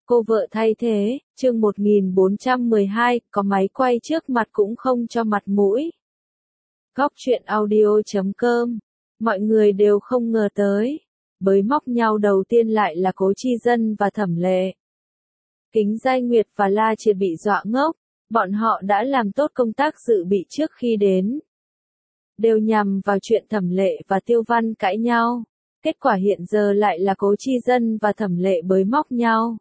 Cô vợ thay thế, chương 1412, có máy quay trước mặt cũng không cho mặt mũi. Góc truyện audio.com. Mọi người đều không ngờ tới. Bới móc nhau đầu tiên lại là Cố Chi Dân và Thẩm Lệ. Kính Giai Nguyệt và La Triệt bị dọa ngốc, bọn họ đã làm tốt công tác dự bị trước khi đến. Đều nhằm vào chuyện Thẩm Lệ và Tiêu Văn cãi nhau. Kết quả hiện giờ lại là Cố Chi Dân và Thẩm Lệ bới móc nhau.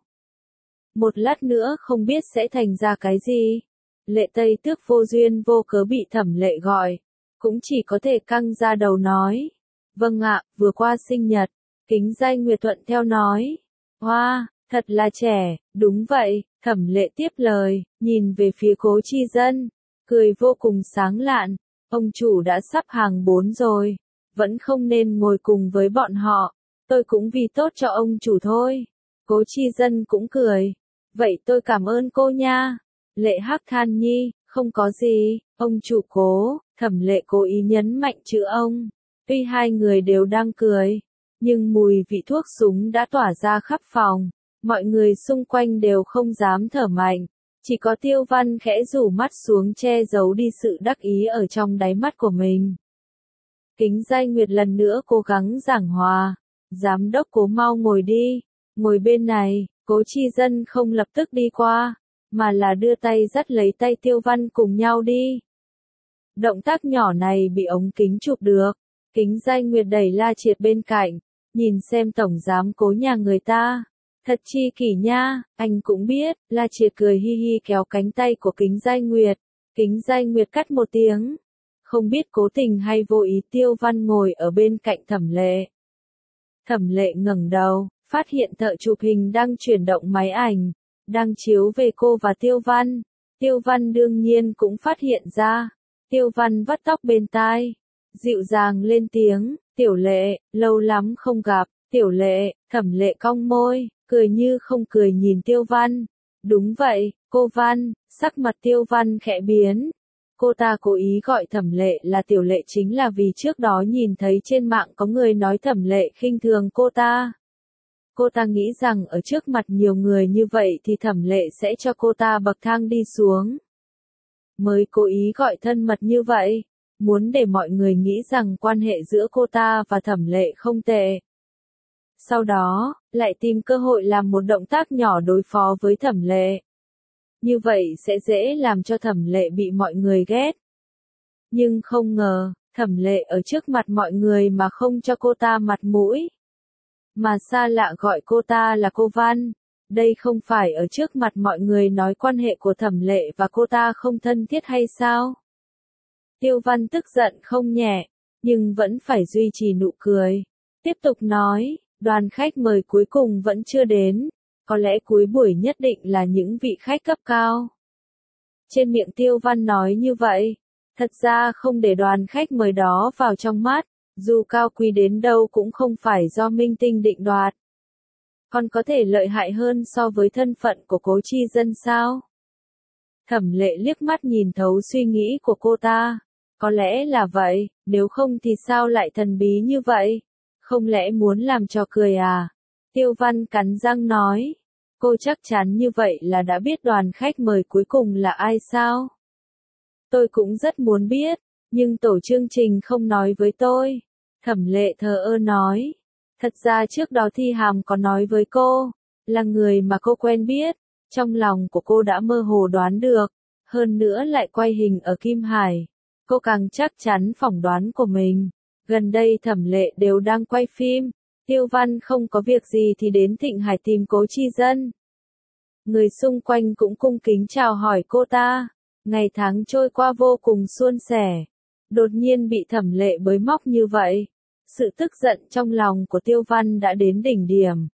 Một lát nữa không biết sẽ thành ra cái gì. Lệ Tây Tước vô duyên vô cớ bị Thẩm Lệ gọi, cũng chỉ có thể căng ra đầu nói. Vâng ạ, vừa qua sinh nhật. Kính Giai Nguyệt thuận theo nói. Hoa, thật là trẻ, đúng vậy, Thẩm Lệ tiếp lời, nhìn về phía Cố Chi Dân, cười vô cùng sáng lạn. Ông chủ đã sắp hàng 4 rồi, vẫn không nên ngồi cùng với bọn họ, tôi cũng vì tốt cho ông chủ thôi. Cố Chi Dân cũng cười. Vậy tôi cảm ơn cô nha. Lệ Hắc than nhi, không có gì, ông chủ Cố. Thẩm Lệ cố ý nhấn mạnh chữ ông. Tuy hai người đều đang cười, nhưng mùi vị thuốc súng đã tỏa ra khắp phòng. Mọi người xung quanh đều không dám thở mạnh. Chỉ có Tiêu Văn khẽ rủ mắt xuống che giấu đi sự đắc ý ở trong đáy mắt của mình. Kính Giai Nguyệt lần nữa cố gắng giảng hòa. Giám đốc Cố mau ngồi đi. Ngồi bên này. Cố Chi Dân không lập tức đi qua, mà là đưa tay dắt lấy tay Tiêu Văn cùng nhau đi. Động tác nhỏ này bị ống kính chụp được. Kính Giai Nguyệt đẩy La Triệt bên cạnh, nhìn xem tổng giám Cố nhà người ta. Thật chi kỷ nha, anh cũng biết. La Triệt cười hi hi kéo cánh tay của Kính Giai Nguyệt. Kính Giai Nguyệt cắt một tiếng. Không biết cố tình hay vô ý Tiêu Văn ngồi ở bên cạnh Thẩm Lệ. Thẩm Lệ ngẩng đầu, phát hiện thợ chụp hình đang chuyển động máy ảnh, đang chiếu về cô và Tiêu Văn. Tiêu Văn đương nhiên cũng phát hiện ra. Tiêu Văn vắt tóc bên tai, dịu dàng lên tiếng, Tiểu Lệ, lâu lắm không gặp. Tiểu Lệ. Thẩm Lệ cong môi, cười như không cười nhìn Tiêu Văn. Đúng vậy, cô Văn. Sắc mặt Tiêu Văn khẽ biến. Cô ta cố ý gọi Thẩm Lệ là Tiểu Lệ chính là vì trước đó nhìn thấy trên mạng có người nói Thẩm Lệ khinh thường cô ta. Cô ta nghĩ rằng ở trước mặt nhiều người như vậy thì Thẩm Lệ sẽ cho cô ta bậc thang đi xuống. Mới cố ý gọi thân mật như vậy, muốn để mọi người nghĩ rằng quan hệ giữa cô ta và Thẩm Lệ không tệ. Sau đó, lại tìm cơ hội làm một động tác nhỏ đối phó với Thẩm Lệ. Như vậy sẽ dễ làm cho Thẩm Lệ bị mọi người ghét. Nhưng không ngờ, Thẩm Lệ ở trước mặt mọi người mà không cho cô ta mặt mũi. Mà xa lạ gọi cô ta là cô Văn. Đây không phải ở trước mặt mọi người nói quan hệ của Thẩm Lệ và cô ta không thân thiết hay sao? Tiêu Văn tức giận không nhẹ, nhưng vẫn phải duy trì nụ cười. Tiếp tục nói, đoàn khách mời cuối cùng vẫn chưa đến. Có lẽ cuối buổi nhất định là những vị khách cấp cao. Trên miệng Tiêu Văn nói như vậy. Thật ra không để đoàn khách mời đó vào trong mắt. Dù cao quý đến đâu cũng không phải do minh tinh định đoạt. Còn có thể lợi hại hơn so với thân phận của Cố Chi Dân sao? Thẩm Lệ liếc mắt nhìn thấu suy nghĩ của cô ta. Có lẽ là vậy, nếu không thì sao lại thần bí như vậy? Không lẽ muốn làm trò cười à? Tiêu Văn cắn răng nói. Cô chắc chắn như vậy là đã biết đoàn khách mời cuối cùng là ai sao? Tôi cũng rất muốn biết, nhưng tổ chương trình không nói với tôi. Thẩm Lệ thờ ơ nói. Thật ra trước đó Thi Hàm có nói với cô, là người mà cô quen biết. Trong lòng của cô đã mơ hồ đoán được. Hơn nữa lại quay hình ở Kim Hải. Cô càng chắc chắn phỏng đoán của mình. Gần đây Thẩm Lệ đều đang quay phim. Tiêu Văn không có việc gì thì đến Thịnh Hải tìm Cố Chi Dân. Người xung quanh cũng cung kính chào hỏi cô ta. Ngày tháng trôi qua vô cùng suôn sẻ. Đột nhiên bị Thẩm Lệ bới móc như vậy. Sự tức giận trong lòng của Tiêu Văn đã đến đỉnh điểm.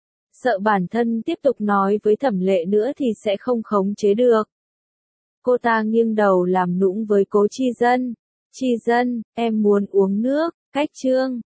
Sợ bản thân tiếp tục nói với Thẩm Lệ nữa thì sẽ không khống chế được. Cô ta nghiêng đầu làm nũng với Cố Chi Dân. Chi Dân, em muốn uống nước, cách chương.